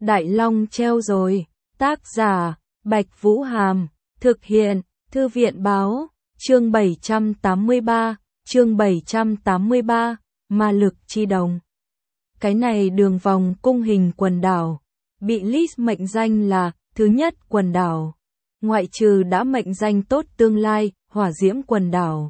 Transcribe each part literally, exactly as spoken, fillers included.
Đại Long treo rồi. Tác giả, Bạch Vũ Hàm. Thực hiện, Thư viện Báo. Chương bảy trăm tám mươi ba, chương bảy trăm tám mươi ba, Ma lực chi đồng. Cái này đường vòng cung hình quần đảo, bị list mệnh danh là thứ nhất quần đảo. Ngoại trừ đã mệnh danh tốt tương lai, hỏa diễm quần đảo.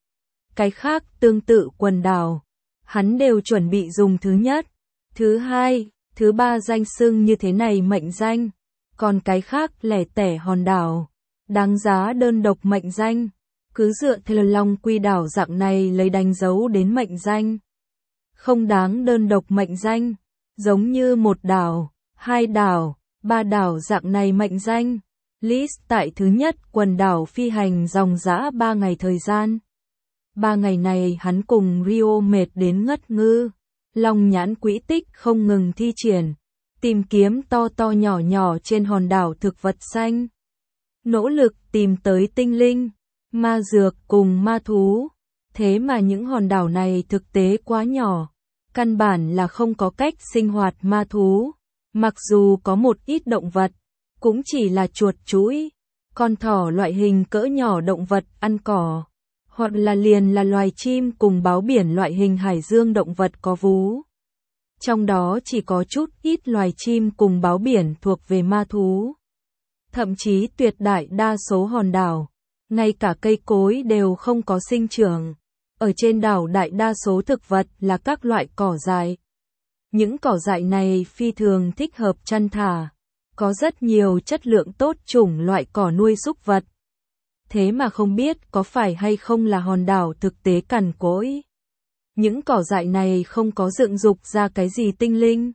Cái khác tương tự quần đảo, hắn đều chuẩn bị dùng thứ nhất, thứ hai, thứ ba danh xưng như thế này mệnh danh. Còn cái khác lẻ tẻ hòn đảo, đáng giá đơn độc mệnh danh. Cứ dựa theo Long Quy đảo dạng này lấy đánh dấu đến mệnh danh. Không đáng đơn độc mệnh danh, giống như một đảo, hai đảo, ba đảo dạng này mệnh danh. List tại thứ nhất quần đảo phi hành dòng dã ba ngày thời gian. Ba ngày này hắn cùng Rio mệt đến ngất ngư, long nhãn quỹ tích không ngừng thi triển, tìm kiếm to to nhỏ nhỏ trên hòn đảo thực vật xanh. Nỗ lực tìm tới tinh linh, ma dược cùng ma thú. Thế mà những hòn đảo này thực tế quá nhỏ, căn bản là không có cách sinh hoạt ma thú. Mặc dù có một ít động vật, cũng chỉ là chuột chũi, con thỏ loại hình cỡ nhỏ động vật ăn cỏ, hoặc là liền là loài chim cùng báo biển loại hình hải dương động vật có vú. Trong đó chỉ có chút ít loài chim cùng báo biển thuộc về ma thú. Thậm chí tuyệt đại đa số hòn đảo, ngay cả cây cối đều không có sinh trưởng. Ở trên đảo đại đa số thực vật là các loại cỏ dại. Những cỏ dại này phi thường thích hợp chăn thả, có rất nhiều chất lượng tốt chủng loại cỏ nuôi súc vật. Thế mà không biết có phải hay không là hòn đảo thực tế cằn cỗi. Những cỏ dại này không có dựng dục ra cái gì tinh linh.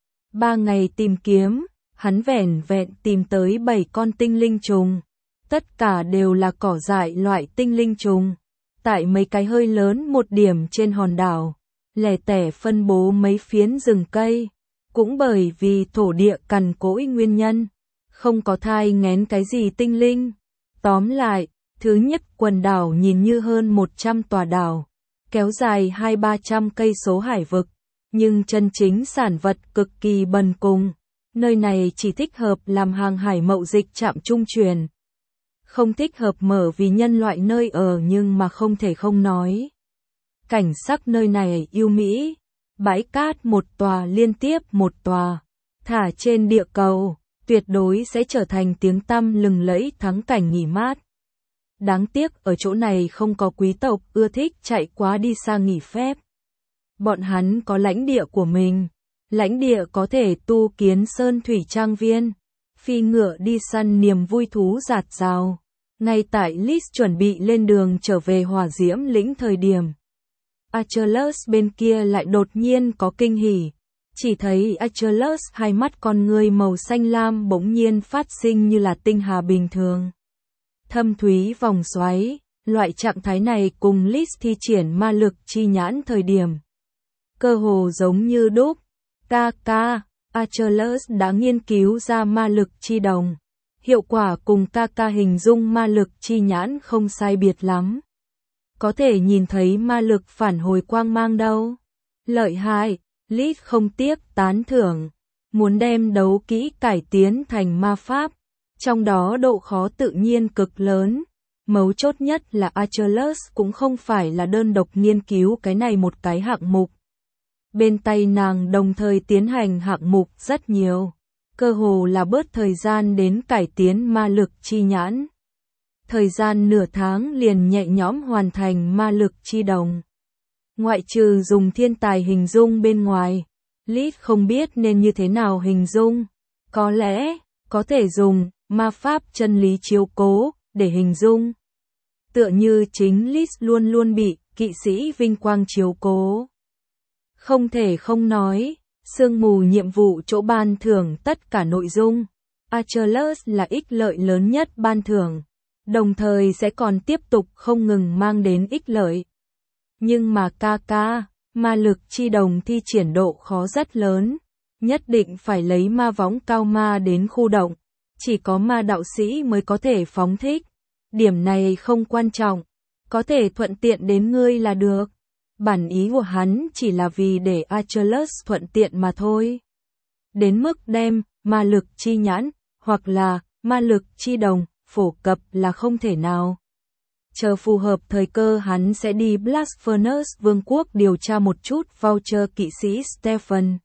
Ba ngày tìm kiếm, hắn vẻn vẹn tìm tới bảy con tinh linh trùng. Tất cả đều là cỏ dại loại tinh linh trùng. Tại mấy cái hơi lớn một điểm trên hòn đảo, lẻ tẻ phân bố mấy phiến rừng cây. Cũng bởi vì thổ địa cằn cỗi nguyên nhân, không có thai nghén cái gì tinh linh. Tóm lại, thứ nhất quần đảo nhìn như hơn một trăm tòa đảo, kéo dài hai ba trăm cây số hải vực, nhưng chân chính sản vật cực kỳ bần cùng. Nơi này chỉ thích hợp làm hàng hải mậu dịch trạm trung truyền. Không thích hợp mở vì nhân loại nơi ở nhưng mà không thể không nói. Cảnh sắc nơi này yêu mỹ, bãi cát một tòa liên tiếp một tòa, thả trên địa cầu, tuyệt đối sẽ trở thành tiếng tăm lừng lẫy thắng cảnh nghỉ mát. Đáng tiếc ở chỗ này không có quý tộc ưa thích chạy quá đi xa nghỉ phép. Bọn hắn có lãnh địa của mình, lãnh địa có thể tu kiến sơn thủy trang viên, phi ngựa đi săn niềm vui thú dạt dào. Ngay tại List chuẩn bị lên đường trở về hỏa diễm lĩnh thời điểm, Achilles bên kia lại đột nhiên có kinh hỉ. Chỉ thấy Achilles hai mắt con người màu xanh lam bỗng nhiên phát sinh như là tinh hà bình thường. Thâm thúy vòng xoáy, loại trạng thái này cùng List thi triển ma lực chi nhãn thời điểm. Cơ hồ giống như đúc. Ca ca, Achilles đã nghiên cứu ra ma lực chi đồng. Hiệu quả cùng ca ca hình dung ma lực chi nhãn không sai biệt lắm. Có thể nhìn thấy ma lực phản hồi quang mang đâu. Lợi hại, List không tiếc tán thưởng. Muốn đem đấu kỹ cải tiến thành ma pháp. Trong đó độ khó tự nhiên cực lớn. Mấu chốt nhất là Achilles cũng không phải là đơn độc nghiên cứu cái này một cái hạng mục. Bên tay nàng đồng thời tiến hành hạng mục rất nhiều. Cơ hồ là bớt thời gian đến cải tiến ma lực chi nhãn. Thời gian nửa tháng liền nhẹ nhõm hoàn thành ma lực chi đồng. Ngoại trừ dùng thiên tài hình dung bên ngoài, List không biết nên như thế nào hình dung. Có lẽ, có thể dùng ma pháp chân lý chiếu cố để hình dung. Tựa như chính List luôn luôn bị kỵ sĩ vinh quang chiếu cố. Không thể không nói, sương mù nhiệm vụ chỗ ban thưởng tất cả nội dung. Achilles là ích lợi lớn nhất ban thưởng, đồng thời sẽ còn tiếp tục không ngừng mang đến ích lợi. Nhưng mà ca ca, ma lực chi đồng thi triển độ khó rất lớn, nhất định phải lấy ma võng cao ma đến khu động, chỉ có ma đạo sĩ mới có thể phóng thích. Điểm này không quan trọng, có thể thuận tiện đến ngươi là được. Bản ý của hắn chỉ là vì để Achilles thuận tiện mà thôi. đến mức đem ma lực chi nhãn, hoặc là ma lực chi đồng, phổ cập là không thể nào. Chờ phù hợp thời cơ hắn sẽ đi Blast Furnace Vương quốc điều tra một chút Voucher kỵ sĩ Stephen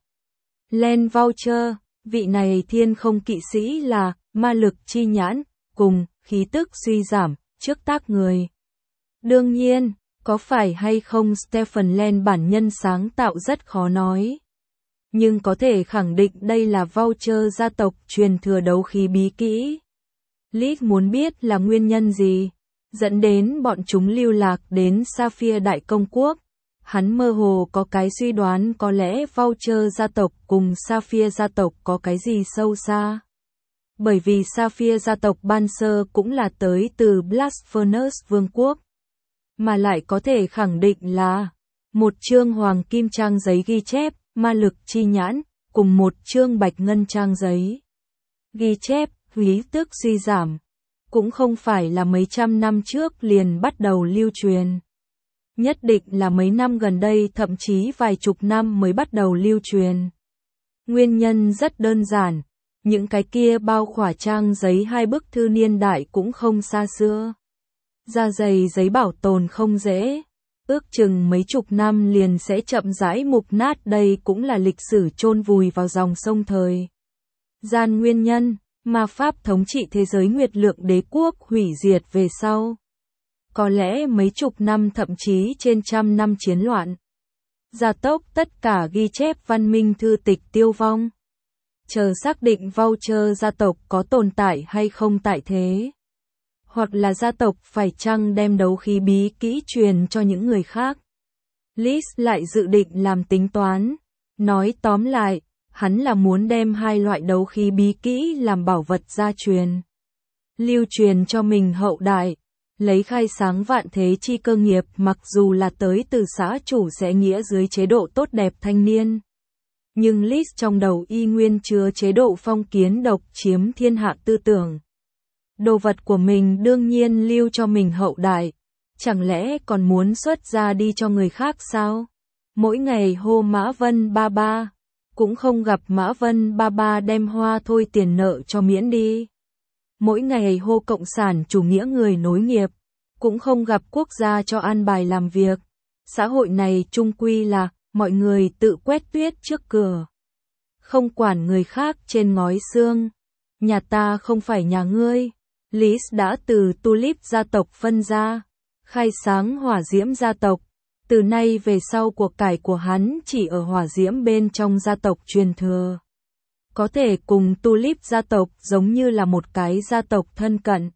Len Voucher, vị này thiên không kỵ sĩ là ma lực chi nhãn, cùng khí tức suy giảm, trước tác người. Đương nhiên, có phải hay không Stephen Len bản nhân sáng tạo rất khó nói. Nhưng có thể khẳng định đây là Voucher gia tộc truyền thừa đấu khí bí kỹ. Liz muốn biết là nguyên nhân gì dẫn đến bọn chúng lưu lạc đến Sapphire Đại Công Quốc. Hắn mơ hồ có cái suy đoán có lẽ Voucher gia tộc cùng Sapphire gia tộc có cái gì sâu xa. Bởi vì Sapphire gia tộc ban sơ cũng là tới từ Blast Furnace Vương quốc. Mà lại có thể khẳng định là một chương hoàng kim trang giấy ghi chép, ma lực chi nhãn, cùng một chương bạch ngân trang giấy ghi chép, khí tức suy giảm. Cũng không phải là mấy trăm năm trước liền bắt đầu lưu truyền. Nhất định là mấy năm gần đây thậm chí vài chục năm mới bắt đầu lưu truyền. Nguyên nhân rất đơn giản, những cái kia bao khỏa trang giấy hai bức thư niên đại cũng không xa xưa. Da dày giấy bảo tồn không dễ, ước chừng mấy chục năm liền sẽ chậm rãi mục nát, đây cũng là lịch sử chôn vùi vào dòng sông thời gian nguyên nhân. Ma pháp thống trị thế giới Nguyệt Lượng Đế quốc hủy diệt về sau. Có lẽ mấy chục năm thậm chí trên trăm năm chiến loạn. Gia tốc tất cả ghi chép văn minh thư tịch tiêu vong. Chờ xác định Voucher gia tộc có tồn tại hay không tại thế. Hoặc là gia tộc phải chăng đem đấu khí bí kỹ truyền cho những người khác. Liz lại dự định làm tính toán. Nói tóm lại, hắn là muốn đem hai loại đấu khí bí kỹ làm bảo vật gia truyền. Lưu truyền cho mình hậu đại, lấy khai sáng vạn thế chi cơ nghiệp, mặc dù là tới từ xã chủ sẽ nghĩa dưới chế độ tốt đẹp thanh niên. Nhưng Liz trong đầu y nguyên chứa chế độ phong kiến độc chiếm thiên hạ tư tưởng. Đồ vật của mình đương nhiên lưu cho mình hậu đại, chẳng lẽ còn muốn xuất ra đi cho người khác sao? Mỗi ngày hô Mã Vân ba ba. Cũng không gặp Mã Vân ba ba đem hoa thôi tiền nợ cho miễn đi. Mỗi ngày hô cộng sản chủ nghĩa người nối nghiệp, cũng không gặp quốc gia cho an bài làm việc. Xã hội này chung quy là mọi người tự quét tuyết trước cửa, không quản người khác trên ngói xương. Nhà ta không phải nhà ngươi. Liz đã từ Tulip gia tộc phân ra, khai sáng hỏa diễm gia tộc. Từ nay về sau cuộc cải của hắn chỉ ở hỏa diễm bên trong gia tộc truyền thừa. Có thể cùng Tulip gia tộc giống như là một cái gia tộc thân cận.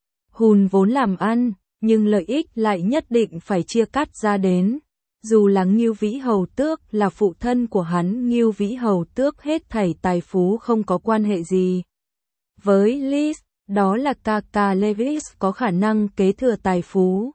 Hùn vốn làm ăn, nhưng lợi ích lại nhất định phải chia cắt ra đến. Dù là Ngưu Vĩ Hầu Tước là phụ thân của hắn, Ngưu Vĩ Hầu Tước hết thảy tài phú không có quan hệ gì với Liz, đó là ca ca Lewis có khả năng kế thừa tài phú.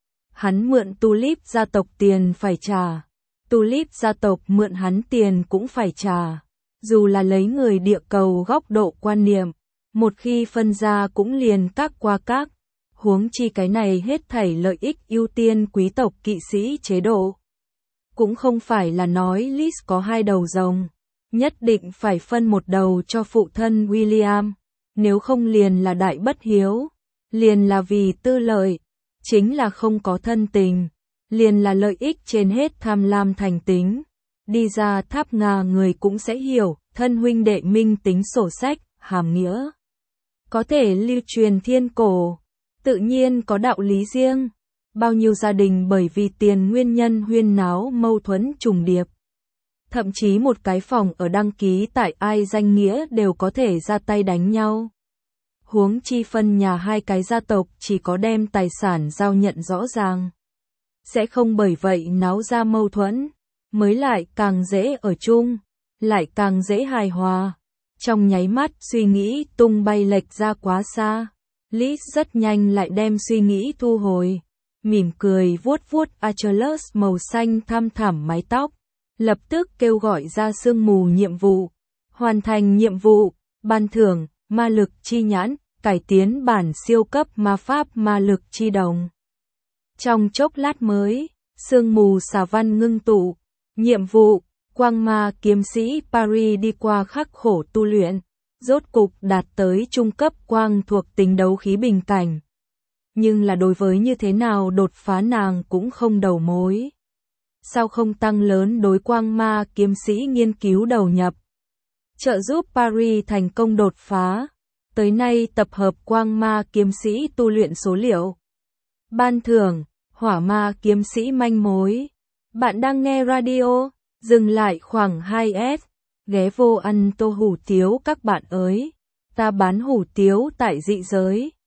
Hắn mượn Tulip gia tộc tiền phải trả. Tulip gia tộc mượn hắn tiền cũng phải trả. Dù là lấy người địa cầu góc độ quan niệm, một khi phân ra cũng liền các qua các. Huống chi cái này hết thảy lợi ích ưu tiên quý tộc kỵ sĩ chế độ. Cũng không phải là nói Liz có hai đầu rồng, nhất định phải phân một đầu cho phụ thân William, nếu không liền là đại bất hiếu, liền là vì tư lợi. Chính là không có thân tình, liền là lợi ích trên hết tham lam thành tính. Đi ra Tháp Ngà người cũng sẽ hiểu, thân huynh đệ minh tính sổ sách, hàm nghĩa. Có thể lưu truyền thiên cổ, tự nhiên có đạo lý riêng. Bao nhiêu gia đình bởi vì tiền nguyên nhân huyên náo mâu thuẫn trùng điệp. Thậm chí một cái phòng ở đăng ký tại ai danh nghĩa đều có thể ra tay đánh nhau. Huống chi phân nhà hai cái gia tộc chỉ có đem tài sản giao nhận rõ ràng. Sẽ không bởi vậy náo ra mâu thuẫn, mới lại càng dễ ở chung, lại càng dễ hài hòa. Trong nháy mắt suy nghĩ tung bay lệch ra quá xa, Liz rất nhanh lại đem suy nghĩ thu hồi, mỉm cười vuốt vuốt Achilles màu xanh thăm thẳm mái tóc, lập tức kêu gọi ra sương mù nhiệm vụ. Hoàn thành nhiệm vụ, ban thưởng, ma lực chi nhãn, cải tiến bản siêu cấp ma pháp ma lực chi đồng. Trong chốc lát mới, sương mù xà văn ngưng tụ, nhiệm vụ, Quang ma kiếm sĩ Paris đi qua khắc khổ tu luyện, rốt cục đạt tới trung cấp quang thuộc tính đấu khí bình cảnh. Nhưng là đối với như thế nào đột phá nàng cũng không đầu mối. Sao không tăng lớn đối quang ma kiếm sĩ nghiên cứu đầu nhập, trợ giúp Paris thành công đột phá. Tới nay tập hợp quang ma kiếm sĩ tu luyện số liệu. Ban thưởng, hỏa ma kiếm sĩ manh mối. Bạn đang nghe radio, dừng lại khoảng hai S, ghé vô ăn tô hủ tiếu các bạn ơi. Ta bán hủ tiếu tại dị giới.